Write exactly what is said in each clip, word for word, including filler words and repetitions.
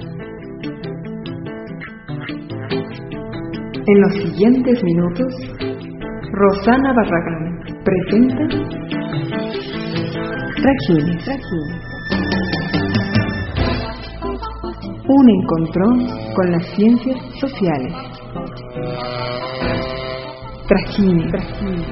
En los siguientes minutos, Rosana Barragán presenta Tragines. Un encontrón con las ciencias sociales. Tragines. Tragines.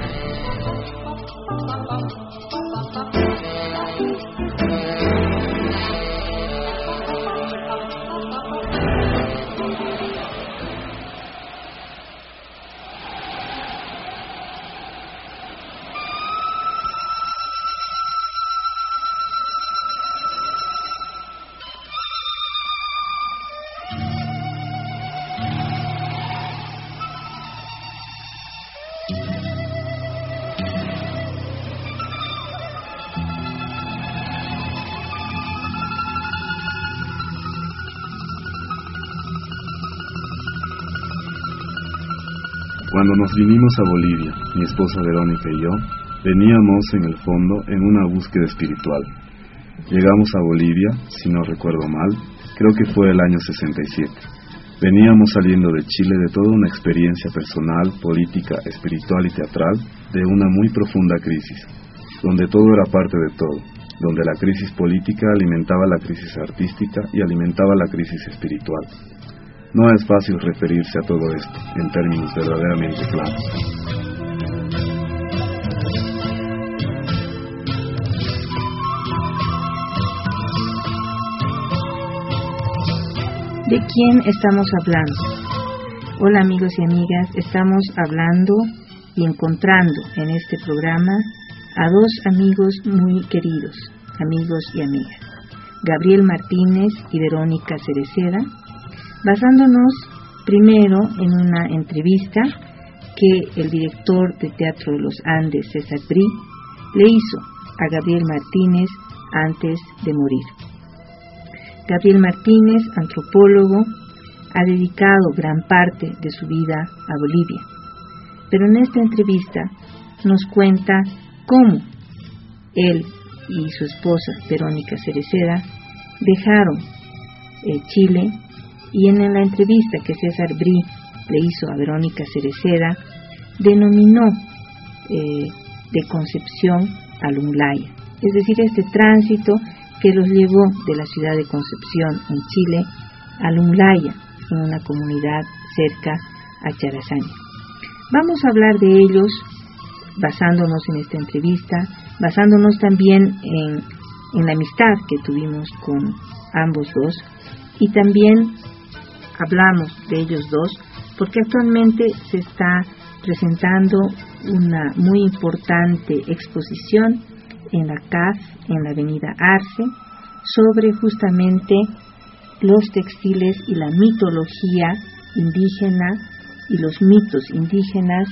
Cuando nos vinimos a Bolivia, mi esposa Verónica y yo, veníamos en el fondo en una búsqueda espiritual. Llegamos a Bolivia, si no recuerdo mal, creo que fue el año sesenta y siete. Veníamos saliendo de Chile de toda una experiencia personal, política, espiritual y teatral, de una muy profunda crisis, donde todo era parte de todo, donde la crisis política alimentaba la crisis artística y alimentaba la crisis espiritual. No es fácil referirse a todo esto en términos verdaderamente claros. ¿De quién estamos hablando? Hola amigos y amigas, estamos hablando y encontrando en este programa a dos amigos muy queridos, amigos y amigas, Gabriel Martínez y Verónica Cereceda, basándonos primero en una entrevista que el director de Teatro de los Andes, César Brí, le hizo a Gabriel Martínez antes de morir. Gabriel Martínez, antropólogo, ha dedicado gran parte de su vida a Bolivia, pero en esta entrevista nos cuenta cómo él y su esposa, Verónica Cereceda, dejaron eh, Chile. Y en la entrevista que César Brí le hizo a Verónica Cereceda, denominó eh, de Concepción a Lunglaya, es decir, este tránsito que los llevó de la ciudad de Concepción en Chile a Lunglaya, en una comunidad cerca a Charazaña. Vamos a hablar de ellos basándonos en esta entrevista, basándonos también en, en la amistad que tuvimos con ambos dos, y también hablamos de ellos dos porque actualmente se está presentando una muy importante exposición en la C A F, en la avenida Arce, sobre justamente los textiles y la mitología indígena y los mitos indígenas.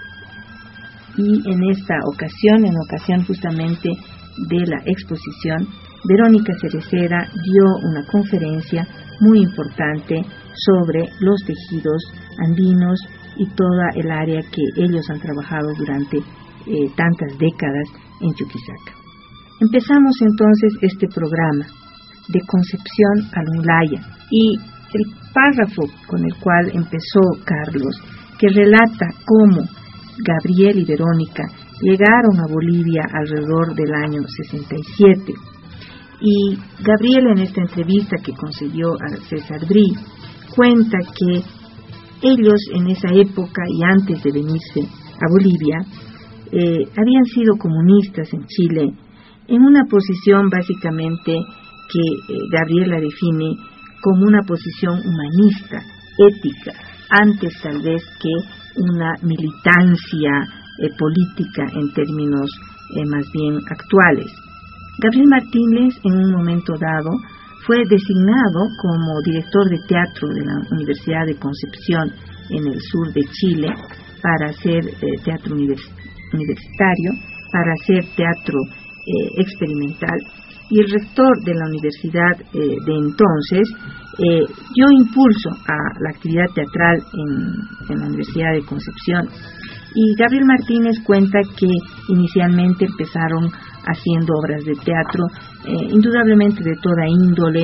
Y en esta ocasión, en ocasión justamente de la exposición, Verónica Cereceda dio una conferencia muy importante sobre los tejidos andinos y toda el área que ellos han trabajado durante eh, tantas décadas en Chuquisaca. Empezamos entonces este programa de Concepción a Lunglaya, y el párrafo con el cual empezó Carlos, que relata cómo Gabriel y Verónica llegaron a Bolivia alrededor del año sesenta y siete. Y Gabriel, en esta entrevista que concedió a César Brí, cuenta que ellos en esa época y antes de venirse a Bolivia eh, habían sido comunistas en Chile, en una posición básicamente que eh, Gabriel la define como una posición humanista, ética, antes tal vez que una militancia eh, política en términos eh, más bien actuales. Gabriel Martínez, en un momento dado, fue designado como director de teatro de la Universidad de Concepción en el sur de Chile para hacer eh, teatro univers universitario, para hacer teatro eh, experimental, y el rector de la universidad eh, de entonces eh, dio impulso a la actividad teatral en, en la Universidad de Concepción. Y Gabriel Martínez cuenta que inicialmente empezaron haciendo obras de teatro, eh, indudablemente de toda índole,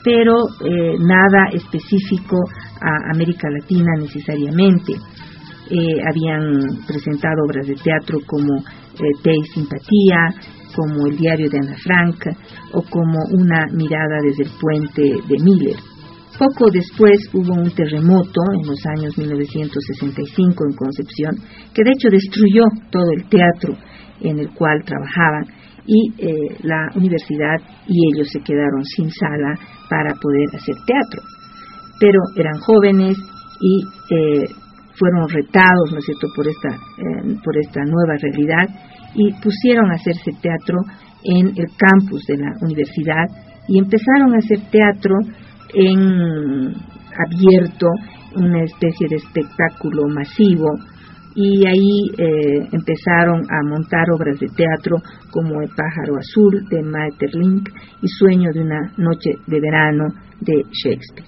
pero eh, nada específico a América Latina necesariamente. Eh, habían presentado obras de teatro como eh, Té y Simpatía, como El diario de Ana Frank o como Una mirada desde el puente de Miller. Poco después hubo un terremoto en los años mil novecientos sesenta y cinco en Concepción, que de hecho destruyó todo el teatro en el cual trabajaban, y eh, la universidad y ellos se quedaron sin sala para poder hacer teatro. Pero eran jóvenes y eh, fueron retados, ¿no es cierto?, por esta, eh, por esta nueva realidad, y pusieron a hacerse teatro en el campus de la universidad y empezaron a hacer teatro en abierto, una especie de espectáculo masivo, y ahí eh, empezaron a montar obras de teatro como El pájaro azul de Maeterlinck y Sueño de una noche de verano de Shakespeare.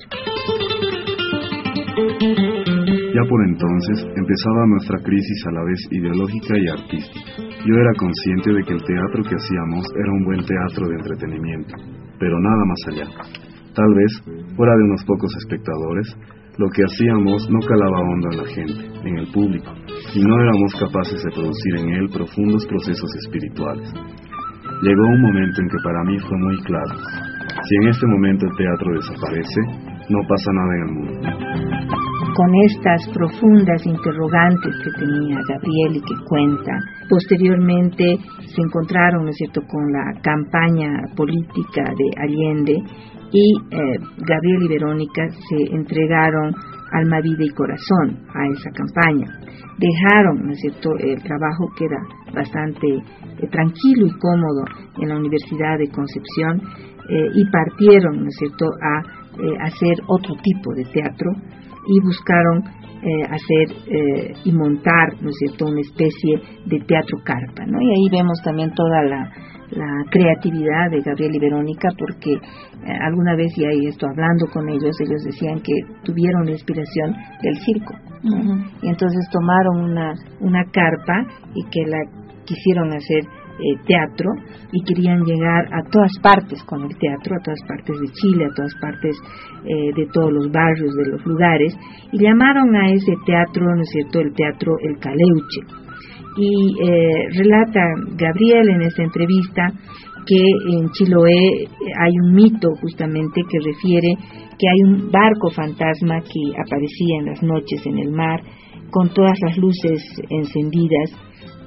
Ya por entonces empezaba nuestra crisis a la vez ideológica y artística. Yo era consciente de que el teatro que hacíamos era un buen teatro de entretenimiento, pero nada más allá. Tal vez, fuera de unos pocos espectadores, lo que hacíamos no calaba hondo en la gente, en el público, y no éramos capaces de producir en él profundos procesos espirituales. Llegó un momento en que para mí fue muy claro: si en este momento el teatro desaparece, no pasa nada en el mundo. Con estas profundas interrogantes que tenía Gabriel y que cuenta, posteriormente se encontraron, ¿no es cierto?, con la campaña política de Allende, y eh, Gabriel y Verónica se entregaron alma, vida y corazón a esa campaña. Dejaron, ¿no es cierto?, el trabajo que era bastante eh, tranquilo y cómodo en la Universidad de Concepción eh, y partieron, ¿no es cierto?, a eh, hacer otro tipo de teatro, y buscaron eh, hacer eh, y montar, ¿no es cierto?, una especie de teatro carpa, ¿no? Y ahí vemos también toda la, la creatividad de Gabriel y Verónica, porque eh, alguna vez, y ahí estoy hablando con ellos, ellos decían que tuvieron la inspiración del circo, ¿no? Uh-huh. Y entonces tomaron una, una carpa y que la quisieron hacer Eh, teatro, y querían llegar a todas partes con el teatro, a todas partes de Chile, a todas partes eh, de todos los barrios, de los lugares, y llamaron a ese teatro, ¿no es cierto?, el teatro El Caleuche. Y eh, relata Gabriel en esta entrevista que en Chiloé hay un mito justamente que refiere que hay un barco fantasma que aparecía en las noches en el mar con todas las luces encendidas,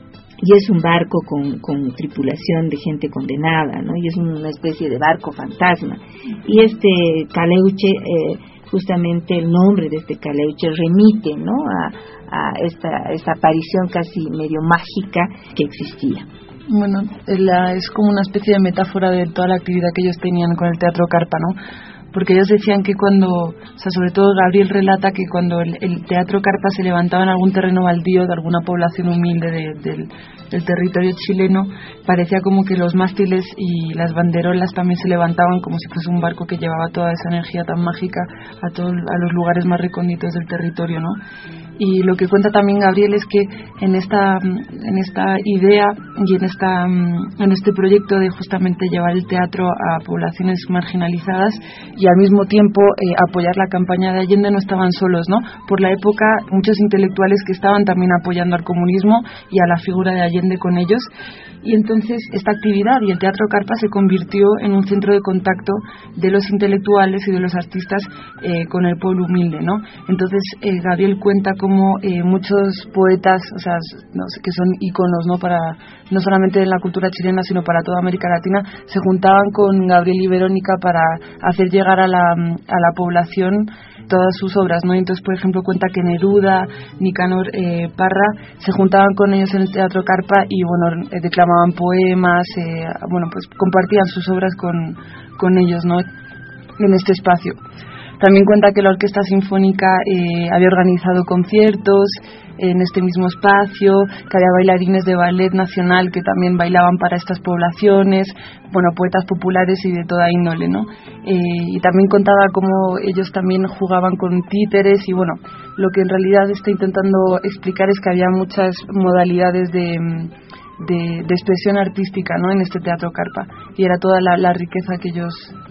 y es un barco con, con tripulación de gente condenada, ¿no? Y es una especie de barco fantasma. Y este Caleuche, eh, justamente el nombre de este Caleuche remite, ¿no?, a, a esta, esta aparición casi medio mágica que existía. Bueno, la, es como una especie de metáfora de toda la actividad que ellos tenían con el teatro carpa, ¿no? Porque ellos decían que cuando, o sea, sobre todo Gabriel relata que cuando el, el teatro carpa se levantaba en algún terreno baldío de alguna población humilde de, de, del territorio chileno, parecía como que los mástiles y las banderolas también se levantaban como si fuese un barco que llevaba toda esa energía tan mágica a todos, a los lugares más recónditos del territorio, ¿no? Y lo que cuenta también Gabriel es que en esta en esta idea y en esta en este proyecto de justamente llevar el teatro a poblaciones marginalizadas y al mismo tiempo eh, apoyar la campaña de Allende, no estaban solos, ¿no? Por la época muchos intelectuales que estaban también apoyando al comunismo y a la figura de Allende con ellos, y entonces esta actividad y el teatro carpa se convirtió en un centro de contacto de los intelectuales y de los artistas eh, con el pueblo humilde, ¿no? Entonces eh, Gabriel cuenta cómo eh, muchos poetas, o sea, no sé, que son íconos, ¿no?, para no solamente en la cultura chilena sino para toda América Latina, se juntaban con Gabriel y Verónica para hacer llegar a la a la población todas sus obras, ¿no? Entonces, por ejemplo, cuenta que Neruda, Nicanor eh, Parra se juntaban con ellos en el teatro carpa y, bueno, eh, declamaban poemas, eh, bueno, pues compartían sus obras con, con ellos, ¿no?, en este espacio. También cuenta que la Orquesta Sinfónica eh, había organizado conciertos en este mismo espacio, que había bailarines de ballet nacional que también bailaban para estas poblaciones, bueno, poetas populares y de toda índole, ¿no? Eh, y también contaba cómo ellos también jugaban con títeres, y bueno, lo que en realidad está intentando explicar es que había muchas modalidades de, de, de expresión artística, ¿no?, en este teatro carpa, y era toda la, la riqueza que ellos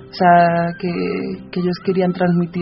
o sea, que, que ellos querían transmitir.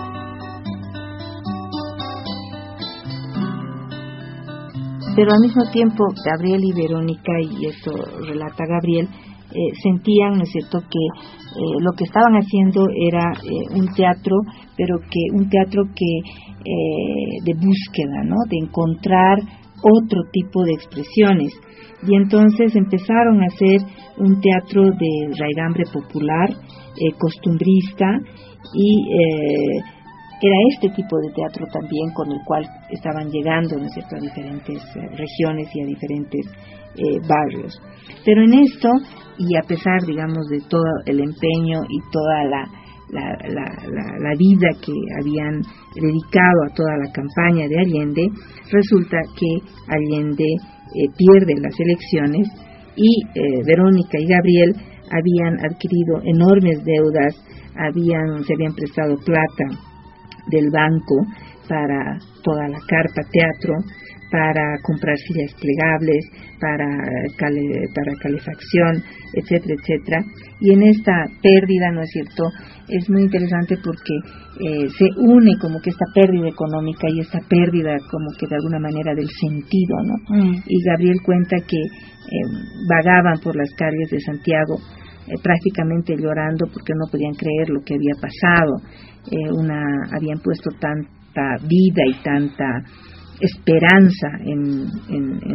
Pero al mismo tiempo, Gabriel y Verónica, y esto relata Gabriel, eh, sentían, ¿no es cierto?, que eh, lo que estaban haciendo era eh, un teatro, pero que un teatro que eh, de búsqueda, ¿no?, de encontrar otro tipo de expresiones. Y entonces empezaron a hacer un teatro de raigambre popular, eh, costumbrista, y eh, era este tipo de teatro también con el cual estaban llegando, ¿no es cierto?, a diferentes eh, regiones y a diferentes eh, barrios. Pero en esto, y a pesar, digamos, de todo el empeño y toda la, la, la, la, la vida que habían dedicado a toda la campaña de Allende, resulta que Allende eh, pierde las elecciones y eh, Verónica y Gabriel habían adquirido enormes deudas, habían se habían prestado plata del banco para toda la carpa teatro, para comprar sillas plegables, para, cale, para calefacción, etcétera, etcétera. Y en esta pérdida, ¿no es cierto?, es muy interesante porque eh, se une como que esta pérdida económica y esta pérdida como que de alguna manera del sentido, ¿no? Mm. Y Gabriel cuenta que eh, vagaban por las calles de Santiago eh, prácticamente llorando porque no podían creer lo que había pasado. Eh, una habían puesto tanta vida y tanta esperanza en, en, en,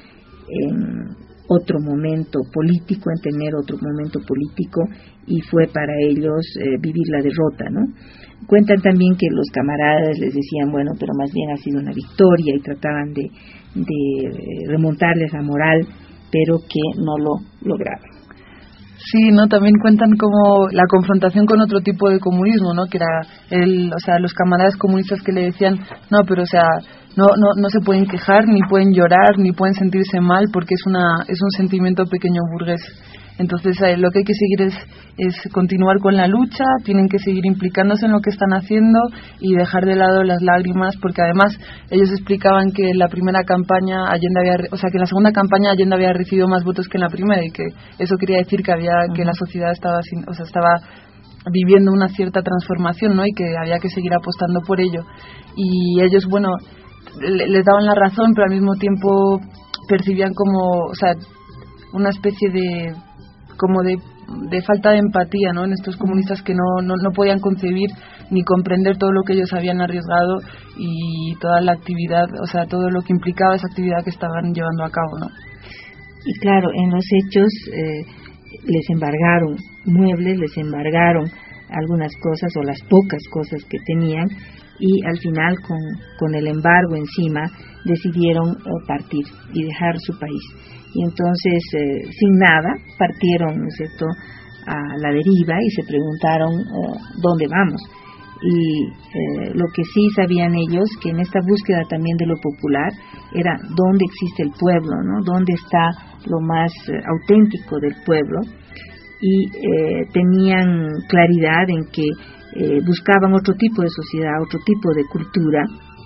en otro momento político, en tener otro momento político, y fue para ellos eh, vivir la derrota, ¿no? Cuentan también que los camaradas les decían, bueno, pero más bien ha sido una victoria, y trataban de, de remontarles la moral, pero que no lo lograron. Sí, no, también cuentan como la confrontación con otro tipo de comunismo, ¿no? Que era el, o sea, los camaradas comunistas que le decían, no, pero o sea, no no no se pueden quejar, ni pueden llorar, ni pueden sentirse mal, porque es una es un sentimiento pequeño burgués. Entonces eh, lo que hay que seguir es es continuar con la lucha, tienen que seguir implicándose en lo que están haciendo y dejar de lado las lágrimas, porque además ellos explicaban que en la primera campaña Allende había, o sea, que en la segunda campaña Allende había recibido más votos que en la primera, y que eso quería decir que había uh-huh. que la sociedad estaba sin, o sea, estaba viviendo una cierta transformación, ¿no? Y que había que seguir apostando por ello. Y ellos, bueno, les daban la razón, pero al mismo tiempo percibían como, o sea, una especie de como de, de falta de empatía, ¿no?, en estos comunistas, que no, no no podían concebir ni comprender todo lo que ellos habían arriesgado y toda la actividad, o sea, todo lo que implicaba esa actividad que estaban llevando a cabo, ¿no? Y claro, en los hechos eh, les embargaron muebles, les embargaron algunas cosas o las pocas cosas que tenían, y al final con, con el embargo encima decidieron eh, partir y dejar su país. Y entonces eh, sin nada partieron, ¿no es cierto?, a la deriva, y se preguntaron eh, ¿dónde vamos? Y eh, lo que sí sabían ellos, que en esta búsqueda también de lo popular, era dónde existe el pueblo, ¿no?, dónde está lo más eh, auténtico del pueblo, y eh, tenían claridad en que eh, buscaban otro tipo de sociedad, otro tipo de cultura,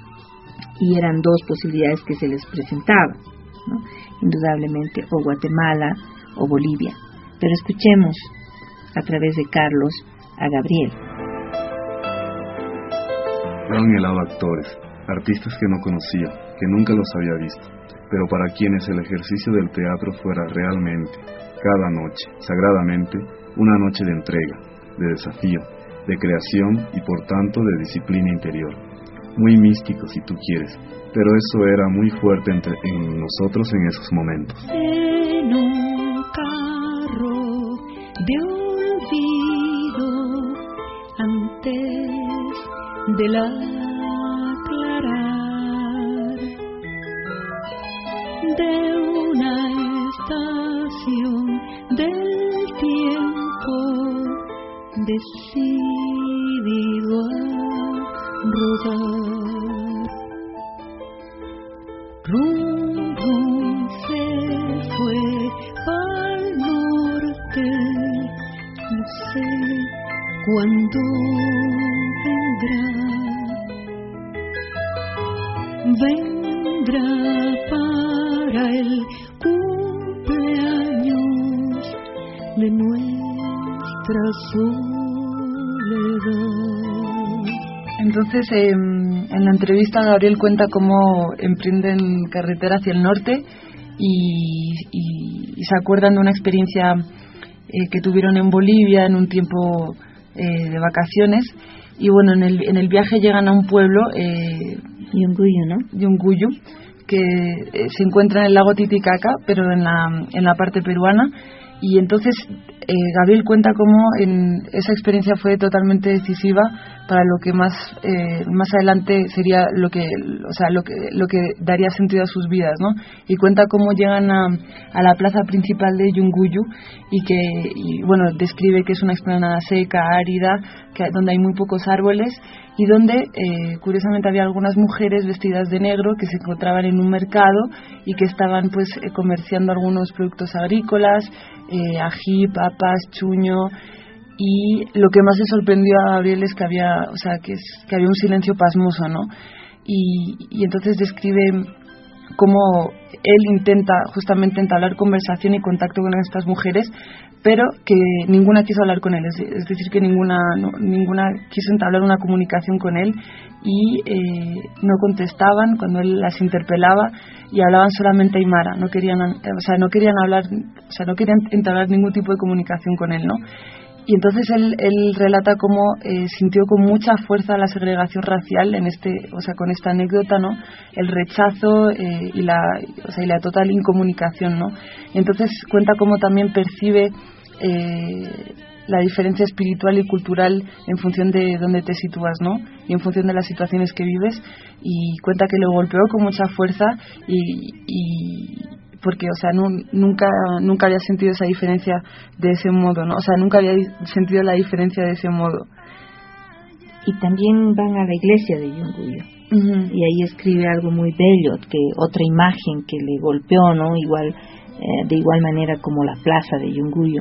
y eran dos posibilidades que se les presentaban, ¿no?, indudablemente, o Guatemala o Bolivia. Pero escuchemos a través de Carlos a Gabriel. Veo en el lado actores, artistas que no conocía, que nunca los había visto, pero para quienes el ejercicio del teatro fuera realmente, cada noche, sagradamente, una noche de entrega, de desafío, de creación y por tanto de disciplina interior. Muy místico si tú quieres, pero eso era muy fuerte entre, en nosotros en esos momentos. En un carro de olvido, antes del aclarar de una estación del tiempo, decidido a rodar. Rum, rum, se fue pa'l norte, no sé cuándo vendrá, vendrá para el cumpleaños de nuestra soledad. Entonces, eh, en la entrevista Gabriel cuenta cómo emprenden carretera hacia el norte y, y, y se acuerdan de una experiencia eh, que tuvieron en Bolivia en un tiempo eh, de vacaciones. Y bueno, en el, en el viaje llegan a un pueblo, eh, Yunguyo, ¿no? Yunguyo, que eh, se encuentra en el lago Titicaca, pero en la, en la parte peruana. Y entonces eh, Gabriel cuenta cómo en esa experiencia fue totalmente decisiva para lo que más eh, más adelante sería lo que o sea lo que lo que daría sentido a sus vidas, ¿no? Y cuenta cómo llegan a, a la plaza principal de Yunguyo y que y, bueno, describe que es una explanada seca, árida, que donde hay muy pocos árboles y donde eh, curiosamente había algunas mujeres vestidas de negro que se encontraban en un mercado y que estaban pues eh, comerciando algunos productos agrícolas, eh, ají, papas, chuño. Y lo que más le sorprendió a Gabriel es que había, o sea, que, es, que había un silencio pasmoso, ¿no? Y, y entonces describe cómo él intenta justamente entablar conversación y contacto con estas mujeres, pero que ninguna quiso hablar con él, es, es decir, que ninguna no, ninguna quiso entablar una comunicación con él y eh, no contestaban cuando él las interpelaba y hablaban solamente aymara, no querían, o sea, no querían hablar, o sea, no querían entablar ningún tipo de comunicación con él, ¿no? Y entonces él, él relata cómo eh, sintió con mucha fuerza la segregación racial en este, o sea, con esta anécdota, ¿no? El rechazo eh, y la, o sea, y la total incomunicación, ¿no? Y entonces cuenta cómo también percibe eh, la diferencia espiritual y cultural en función de dónde te sitúas, ¿no? Y en función de las situaciones que vives. Y cuenta que lo golpeó con mucha fuerza y, y porque, o sea, no, nunca nunca había sentido esa diferencia de ese modo, ¿no? O sea, nunca había sentido la diferencia de ese modo. Y también van a la iglesia de Yunguyo. Uh-huh. Y ahí escribe algo muy bello, que otra imagen que le golpeó, ¿no? Igual, eh, de igual manera como la plaza de Yunguyo.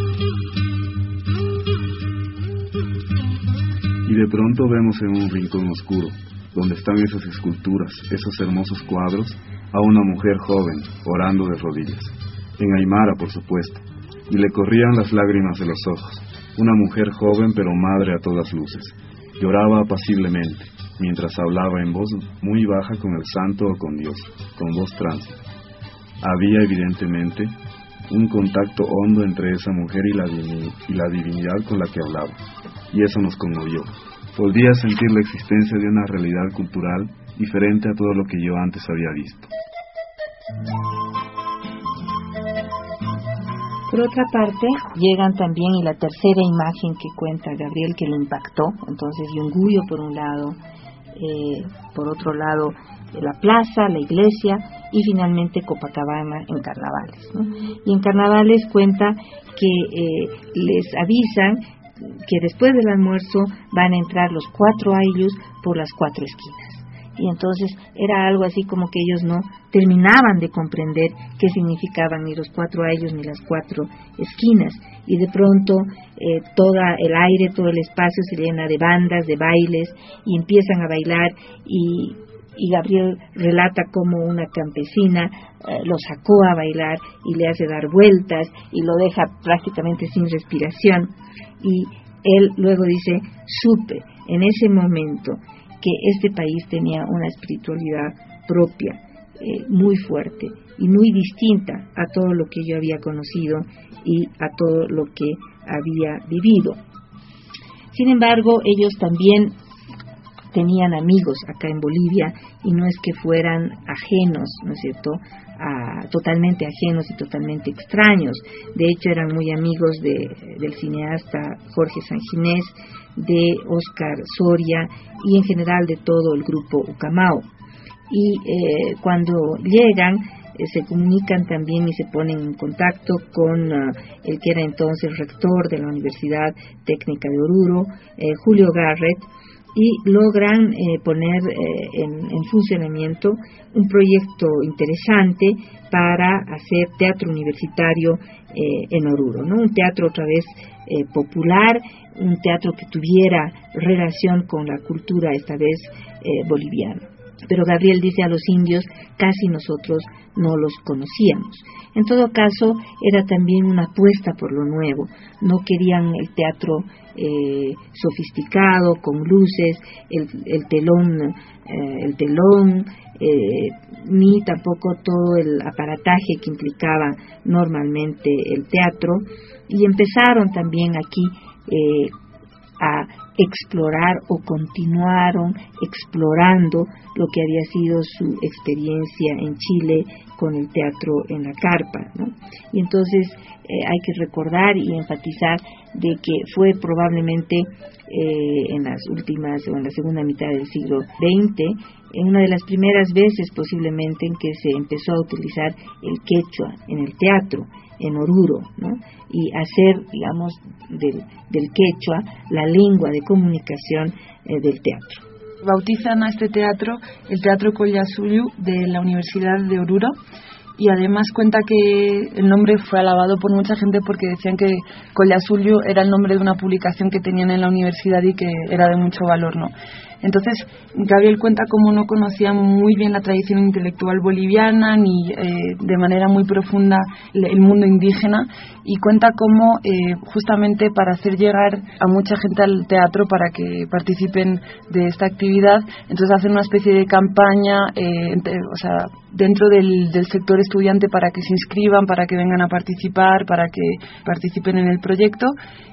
Y de pronto vemos en un rincón oscuro, donde están esas esculturas, esos hermosos cuadros, a una mujer joven, orando de rodillas, en aymara por supuesto, y le corrían las lágrimas de los ojos, una mujer joven pero madre a todas luces, lloraba apaciblemente, mientras hablaba en voz muy baja con el santo o con Dios, con voz tránsita. Había evidentemente un contacto hondo entre esa mujer y la, divin- y la divinidad con la que hablaba, y eso nos conmovió. Podía sentir la existencia de una realidad cultural diferente a todo lo que yo antes había visto. Por otra parte, llegan también, y la tercera imagen que cuenta Gabriel que lo impactó, entonces Yunguyo por un lado, eh, por otro lado la plaza, la iglesia y finalmente Copacabana en carnavales, ¿no? Y en carnavales cuenta que eh, les avisan que después del almuerzo van a entrar los cuatro ayllus por las cuatro esquinas. Y entonces era algo así como que ellos no terminaban de comprender qué significaban ni los cuatro ayllus ni las cuatro esquinas. Y de pronto eh, todo el aire, todo el espacio se llena de bandas, de bailes, y empiezan a bailar y... y Gabriel relata cómo una campesina eh, lo sacó a bailar y le hace dar vueltas y lo deja prácticamente sin respiración, y él luego dice: supe en ese momento que este país tenía una espiritualidad propia, eh, muy fuerte y muy distinta a todo lo que yo había conocido y a todo lo que había vivido. Sin embargo, ellos también tenían amigos acá en Bolivia, y no es que fueran ajenos, ¿no es cierto?, a, totalmente ajenos y totalmente extraños. De hecho, eran muy amigos de, del cineasta Jorge Sanginés, de Óscar Soria y en general de todo el grupo Ucamao. Y eh, cuando llegan, eh, se comunican también y se ponen en contacto con uh, el que era entonces rector de la Universidad Técnica de Oruro, eh, Julio Garrett, y logran eh, poner eh, en, en funcionamiento un proyecto interesante para hacer teatro universitario eh, en Oruro, ¿no? Un teatro otra vez eh, popular, un teatro que tuviera relación con la cultura esta vez eh, boliviana. pero Gabriel dice a los indios, casi nosotros no los conocíamos. En todo caso, era también una apuesta por lo nuevo. No querían el teatro eh, sofisticado, con luces, el, el telón, eh, el telón eh, ni tampoco todo el aparataje que implicaba normalmente el teatro. Y empezaron también aquí eh, a explorar o continuaron explorando lo que había sido su experiencia en Chile con el teatro en la carpa, ¿no? Y entonces eh, hay que recordar y enfatizar de que fue probablemente eh, en las últimas o en la segunda mitad del siglo veinte, en una de las primeras veces posiblemente en que se empezó a utilizar el quechua en el teatro, en Oruro, ¿no? Y hacer, digamos, del, del quechua la lengua de comunicación eh, del teatro. Bautizan a este teatro el Teatro Collasuyu de la Universidad de Oruro, y además cuenta que el nombre fue alabado por mucha gente porque decían que Collasuyu era el nombre de una publicación que tenían en la universidad y que era de mucho valor, ¿no? Entonces, Gabriel cuenta cómo no conocía muy bien la tradición intelectual boliviana ni eh, de manera muy profunda el mundo indígena, y cuenta cómo eh, justamente para hacer llegar a mucha gente al teatro para que participen de esta actividad, entonces hacen una especie de campaña eh, entre, o sea, dentro del, del sector estudiante para que se inscriban, para que vengan a participar, para que participen en el proyecto.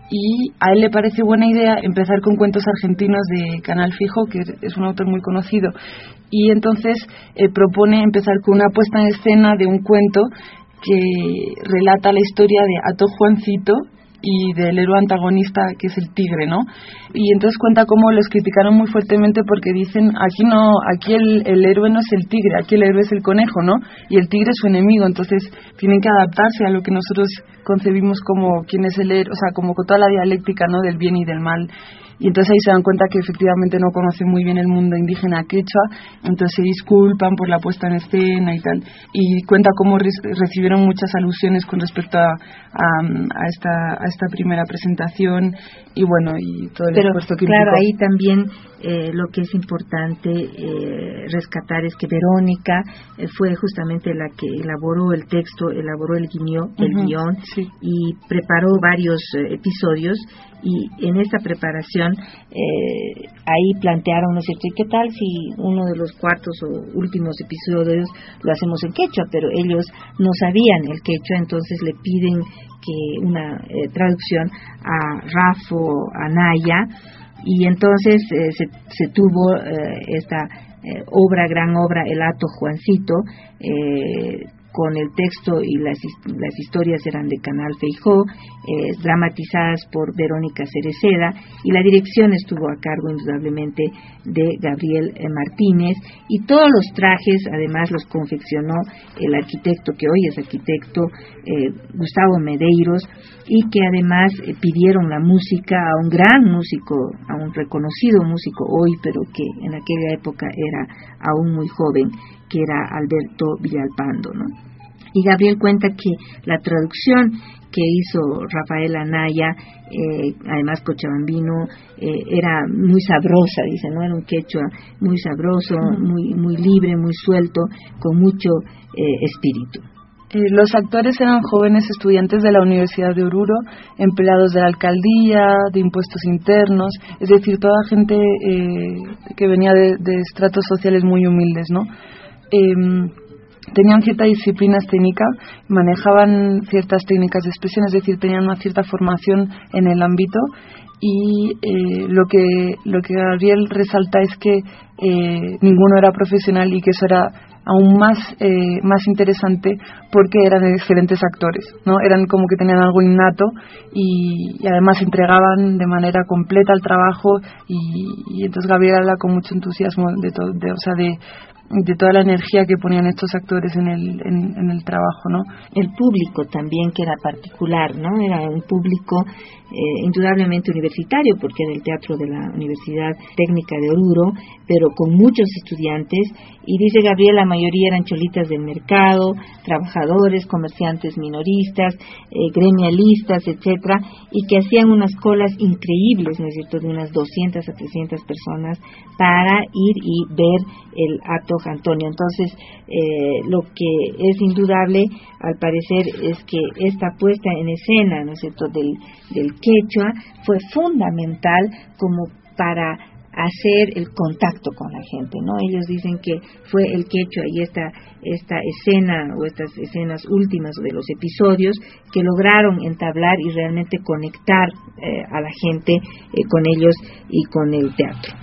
Y a él le parece buena idea empezar con cuentos argentinos de Canal Fijo, que es un autor muy conocido, y entonces eh, propone empezar con una puesta en escena de un cuento que relata la historia de Ato Juancito y del héroe antagonista, que es el tigre, ¿no? Y entonces cuenta cómo los criticaron muy fuertemente porque dicen, aquí no, aquí el, el héroe no es el tigre, aquí el héroe es el conejo, ¿no? Y el tigre es su enemigo, entonces tienen que adaptarse a lo que nosotros concebimos como quién es el héroe, o sea, como con toda la dialéctica, ¿no?, del bien y del mal. Y entonces ahí se dan cuenta que efectivamente no conocen muy bien el mundo indígena quechua, entonces se disculpan por la puesta en escena y tal. Y cuenta cómo re- recibieron muchas alusiones con respecto a, a, a, esta, a esta primera presentación, y bueno, y todo el Pero, esfuerzo que claro, implicó. ahí también eh, lo que es importante eh, rescatar es que Verónica eh, fue justamente la que elaboró el texto, elaboró el guión, el Uh-huh, guión sí. y preparó varios eh, episodios, y en esta preparación eh, ahí plantearon, ¿no es cierto?, ¿y qué tal si uno de los cuartos o últimos episodios lo hacemos en quechua? Pero ellos no sabían el quechua, entonces le piden que una eh, traducción a Rafo Anaya, y entonces eh, se, se tuvo eh, esta eh, obra, gran obra, El Ato Juancito, eh, con el texto, y las, las historias eran de Canal Feijó, eh, dramatizadas por Verónica Cereceda, y la dirección estuvo a cargo indudablemente de Gabriel eh, Martínez, y todos los trajes además los confeccionó el arquitecto, que hoy es arquitecto, eh, Gustavo Medeiros, y que además eh, pidieron la música a un gran músico, a un reconocido músico hoy, pero que en aquella época era aún muy joven, que era Alberto Villalpando, ¿no? Y Gabriel cuenta que la traducción que hizo Rafael Anaya, eh, además cochabambino, eh, era muy sabrosa, dice, ¿no? Era un quechua muy sabroso, muy, muy libre, muy suelto, con mucho eh, espíritu. Eh, los actores eran jóvenes estudiantes de la Universidad de Oruro, empleados de la alcaldía, de impuestos internos, es decir, toda gente eh, que venía de, de estratos sociales muy humildes, ¿no? Eh, tenían cierta disciplina escénica, manejaban ciertas técnicas de expresión, es decir, tenían una cierta formación en el ámbito, y eh, lo que lo que Gabriel resalta es que eh, ninguno era profesional, y que eso era aún más eh, más interesante porque eran excelentes actores, ¿no? Eran como que tenían algo innato, y, y además se entregaban de manera completa al trabajo, y, y entonces Gabriel habla con mucho entusiasmo de todo, de, o sea, de de toda la energía que ponían estos actores en el, en, en el trabajo, ¿no? El público también, que era particular, ¿no? Era un público eh, indudablemente universitario, porque era el teatro de la Universidad Técnica de Oruro, pero con muchos estudiantes, y dice Gabriel, la mayoría eran cholitas del mercado, trabajadores, comerciantes minoristas, eh, gremialistas, etcétera, y que hacían unas colas increíbles, ¿no es cierto?, de unas doscientas a trescientas personas para ir y ver el acto Antonio. Entonces, eh, lo que es indudable, al parecer, es que esta puesta en escena, ¿no es cierto?, del, del quechua fue fundamental como para hacer el contacto con la gente, ¿no? Ellos dicen que fue el quechua y esta esta escena o estas escenas últimas de los episodios que lograron entablar y realmente conectar eh, a la gente eh, con ellos y con el teatro.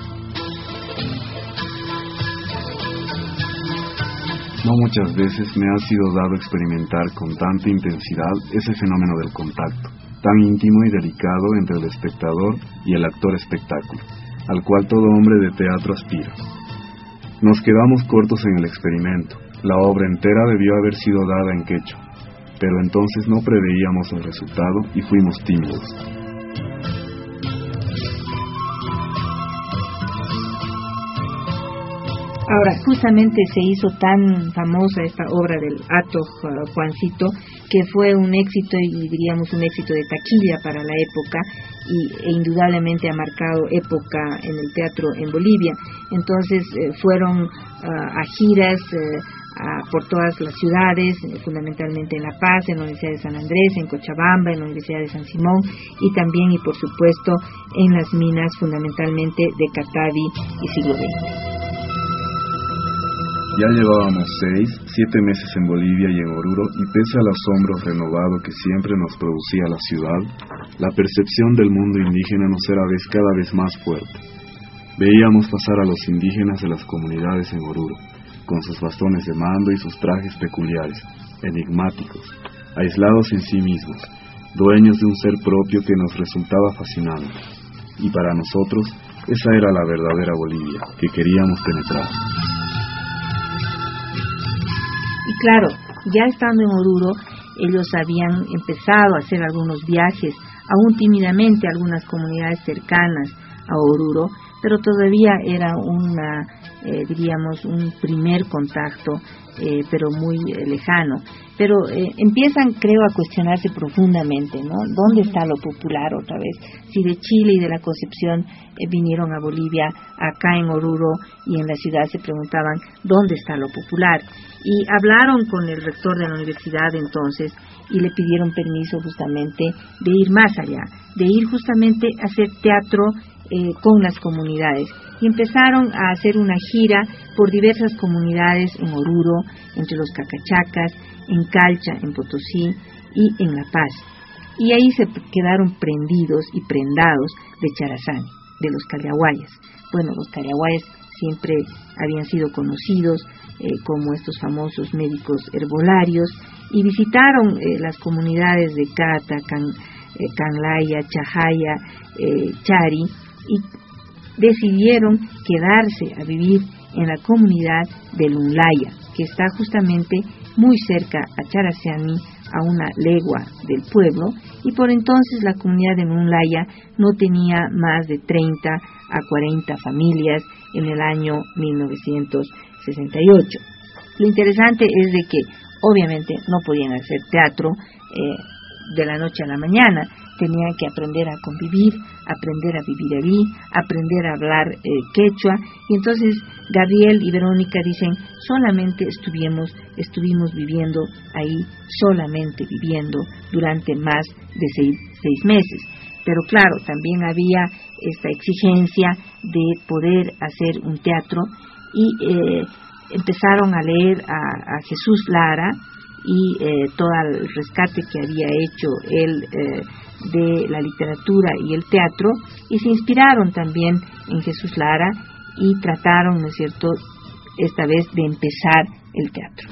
No muchas veces me ha sido dado experimentar con tanta intensidad ese fenómeno del contacto, tan íntimo y delicado entre el espectador y el actor espectáculo, al cual todo hombre de teatro aspira. Nos quedamos cortos en el experimento. La obra entera debió haber sido dada en quechua, pero entonces no preveíamos el resultado y fuimos tímidos. Ahora, justamente se hizo tan famosa esta obra del Hato Juancito, que fue un éxito, y diríamos un éxito de taquilla para la época, y, e indudablemente ha marcado época en el teatro en Bolivia. Entonces eh, fueron uh, a giras eh, a, por todas las ciudades, eh, fundamentalmente en La Paz, en la Universidad de San Andrés, en Cochabamba, en la Universidad de San Simón, y también y por supuesto en las minas, fundamentalmente de Catavi y Siglo veinte. Ya llevábamos seis, siete meses en Bolivia y en Oruro, y pese al asombro renovado que siempre nos producía la ciudad, la percepción del mundo indígena nos era vez cada vez más fuerte. Veíamos pasar a los indígenas de las comunidades en Oruro, con sus bastones de mando y sus trajes peculiares, enigmáticos, aislados en sí mismos, dueños de un ser propio que nos resultaba fascinante. Y para nosotros, esa era la verdadera Bolivia, que queríamos penetrar. Y claro, ya estando en Oruro, ellos habían empezado a hacer algunos viajes, aún tímidamente, a algunas comunidades cercanas a Oruro, pero todavía era una, eh, diríamos, un primer contacto, eh, pero muy eh, lejano. Pero eh, empiezan, creo, a cuestionarse profundamente, ¿no? ¿Dónde está lo popular otra vez? Si de Chile y de la Concepción eh, vinieron a Bolivia, acá en Oruro y en la ciudad se preguntaban, ¿dónde está lo popular? Y hablaron con el rector de la universidad entonces y le pidieron permiso justamente de ir más allá, de ir justamente a hacer teatro eh, con las comunidades. Y empezaron a hacer una gira por diversas comunidades en Oruro, entre los Cacachacas, en Calcha, en Potosí y en La Paz. Y ahí se quedaron prendidos y prendados de Charazán, de los Cariaguayas. Bueno, los Cariaguayas siempre habían sido conocidos eh, como estos famosos médicos herbolarios, y visitaron eh, las comunidades de Cata, Can, eh, Canlaya, Chajaya, eh, Chari, y decidieron quedarse a vivir en la comunidad de Lunlaya, que está justamente muy cerca a Characiani, a una legua del pueblo, y por entonces la comunidad de Lunlaya no tenía más de treinta a cuarenta familias en el año mil novecientos sesenta y ocho. Lo interesante es de que obviamente no podían hacer teatro eh, de la noche a la mañana, tenían que aprender a convivir, aprender a vivir allí, aprender a hablar eh, quechua, y entonces Gabriel y Verónica dicen, solamente estuvimos, estuvimos viviendo ahí, solamente viviendo durante más de seis, seis meses. Pero claro, también había esta exigencia de poder hacer un teatro, y eh, empezaron a leer a, a Jesús Lara, y eh, todo el rescate que había hecho él eh, de la literatura y el teatro, y se inspiraron también en Jesús Lara y trataron, ¿no es cierto?, esta vez de empezar el teatro.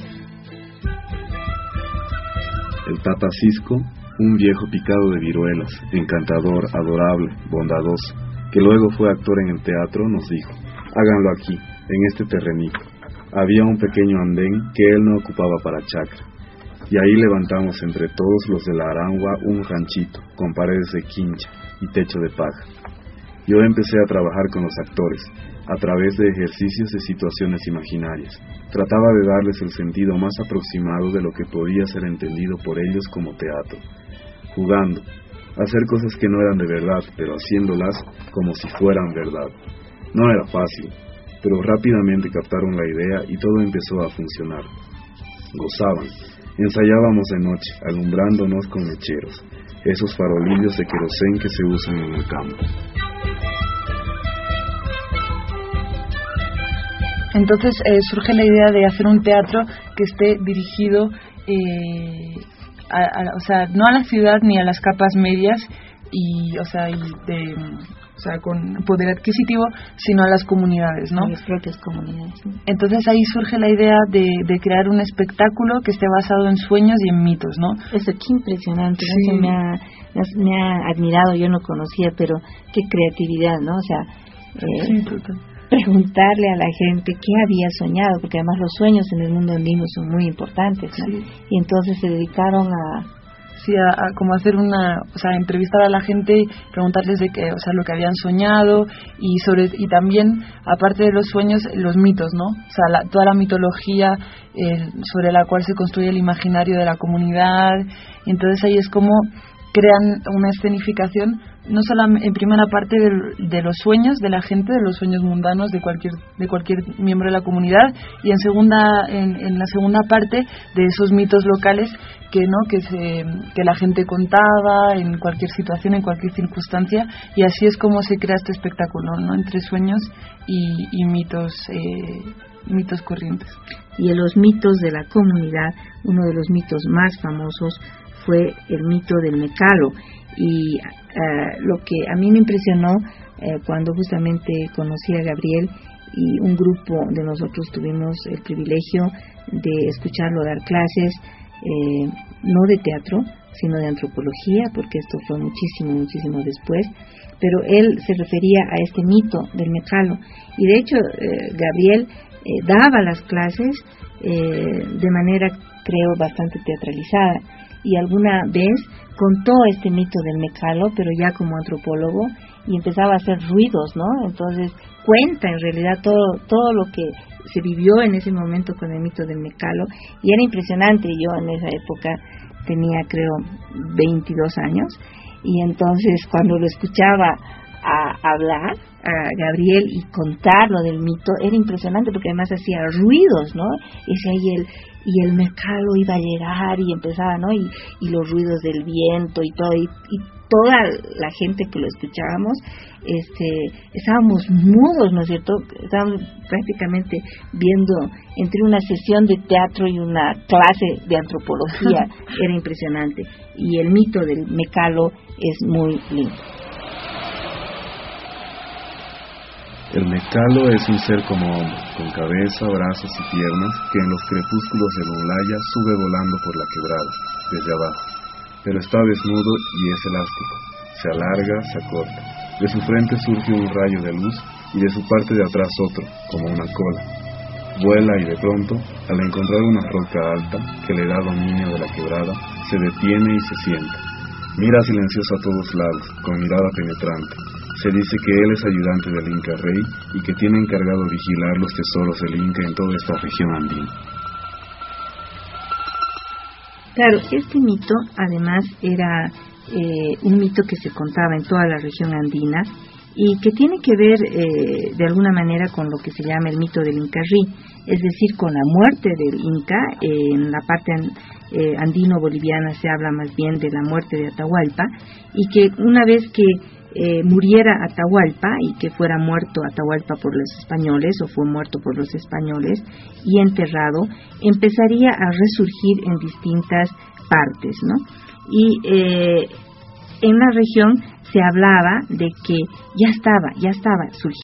El Tata Cisco, un viejo picado de viruelas, encantador, adorable, bondadoso, que luego fue actor en el teatro, nos dijo, háganlo aquí, en este terrenito. Había un pequeño andén que él no ocupaba para chacra, y ahí levantamos entre todos los de la Arangua un ranchito con paredes de quincha y techo de paja. Yo empecé a trabajar con los actores, a través de ejercicios de situaciones imaginarias. Trataba de darles el sentido más aproximado de lo que podía ser entendido por ellos como teatro, jugando, hacer cosas que no eran de verdad, pero haciéndolas como si fueran verdad. No era fácil, pero rápidamente captaron la idea y todo empezó a funcionar. Gozaban. Ensayábamos de noche, alumbrándonos con mecheros, esos farolillos de querosén que se usan en el campo. Entonces eh, surge la idea de hacer un teatro que esté dirigido, eh, a, a, o sea, no a la ciudad ni a las capas medias y, o sea, y de, o sea, con poder adquisitivo, sino a las comunidades, ¿no? A las propias comunidades. ¿No? Entonces ahí surge la idea de, de crear un espectáculo que esté basado en sueños y en mitos, ¿no? Eso, qué impresionante, sí. ¿no? me, ha, me ha admirado, yo no conocía, pero qué creatividad, ¿no? O sea, eh, sí, total. Preguntarle a la gente qué había soñado, porque además los sueños en el mundo andino son muy importantes, ¿no? Sí. Y entonces se dedicaron a... Sí, a, a como hacer una, o sea, entrevistar a la gente, preguntarles de qué, o sea, lo que habían soñado y sobre y también, aparte de los sueños, los mitos, ¿no? O sea, la, toda la mitología eh, sobre la cual se construye el imaginario de la comunidad. Entonces ahí es como crean una escenificación no solo en primera parte de, de los sueños de la gente, de los sueños mundanos de cualquier de cualquier miembro de la comunidad, y en segunda en, en la segunda parte de esos mitos locales que no que se que la gente contaba en cualquier situación, en cualquier circunstancia, y así es como se crea este espectáculo, ¿no? Entre sueños y, y mitos eh, mitos corrientes. Y en los mitos de la comunidad, uno de los mitos más famosos fue el mito del Mecalo, y uh, lo que a mí me impresionó uh, cuando justamente conocí a Gabriel y un grupo de nosotros tuvimos el privilegio de escucharlo dar clases, eh, no de teatro, sino de antropología, porque esto fue muchísimo, muchísimo después, pero él se refería a este mito del Mecalo, y de hecho eh, Gabriel eh, daba las clases eh, de manera, creo, bastante teatralizada, y alguna vez contó este mito del Mecalo, pero ya como antropólogo, y empezaba a hacer ruidos, ¿no? Entonces cuenta en realidad todo todo lo que se vivió en ese momento con el mito del Mecalo, y era impresionante. Yo en esa época tenía, creo, veintidós años, y entonces cuando lo escuchaba a hablar a Gabriel y contar lo del mito, era impresionante porque además hacía ruidos, ¿no? Y decía, y el, y el Mecalo iba a llegar, y empezaba, ¿no? Y, y los ruidos del viento y todo, y, y toda la gente que lo escuchábamos, este, estábamos mudos, ¿no es cierto? Estábamos prácticamente viendo entre una sesión de teatro y una clase de antropología. Era impresionante, y el mito del Mecalo es muy lindo. El Mecalo es un ser como hombre, con cabeza, brazos y piernas, que en los crepúsculos del Ulaya sube volando por la quebrada, desde abajo, pero está desnudo y es elástico, se alarga, se acorta, de su frente surge un rayo de luz y de su parte de atrás otro, como una cola. Vuela y de pronto, al encontrar una roca alta que le da dominio de la quebrada, se detiene y se sienta. Mira silencioso a todos lados, con mirada penetrante. Se dice que él es ayudante del Inca Rey y que tiene encargado vigilar los tesoros del Inca en toda esta región andina. Claro, este mito además era eh, un mito que se contaba en toda la región andina y que tiene que ver eh, de alguna manera con lo que se llama el mito del Incarrí, es decir, con la muerte del Inca. Eh, en la parte eh, andino-boliviana se habla más bien de la muerte de Atahualpa, y que una vez que eh, muriera Atahualpa y que fuera muerto Atahualpa por los españoles, o fue muerto por los españoles y enterrado, empezaría a resurgir en distintas partes, ¿no? Y eh, en la región se hablaba de que ya estaba, ya estaba